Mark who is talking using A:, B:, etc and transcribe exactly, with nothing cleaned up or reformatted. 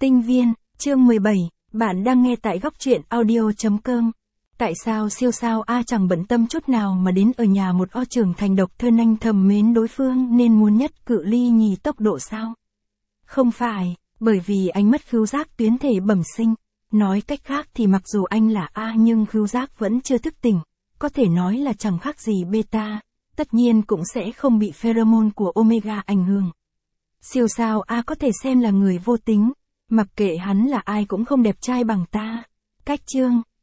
A: Tinh viên, chương mười bảy, bạn đang nghe tại góc truyện audio chấm com. Tại sao siêu sao A chẳng bận tâm chút nào mà đến ở nhà một O trưởng thành độc thân anh thầm mến đối phương nên muốn nhất cự ly nhì tốc độ sao? Không phải, bởi vì anh mất khứu giác tuyến thể bẩm sinh. Nói cách khác thì mặc dù anh là A nhưng khứu giác vẫn chưa thức tỉnh, có thể nói là chẳng khác gì beta, tất nhiên cũng sẽ không bị pheromone của omega ảnh hưởng. Siêu sao A có thể xem là người vô tính, mặc kệ hắn là ai cũng không đẹp trai bằng ta. Cách chương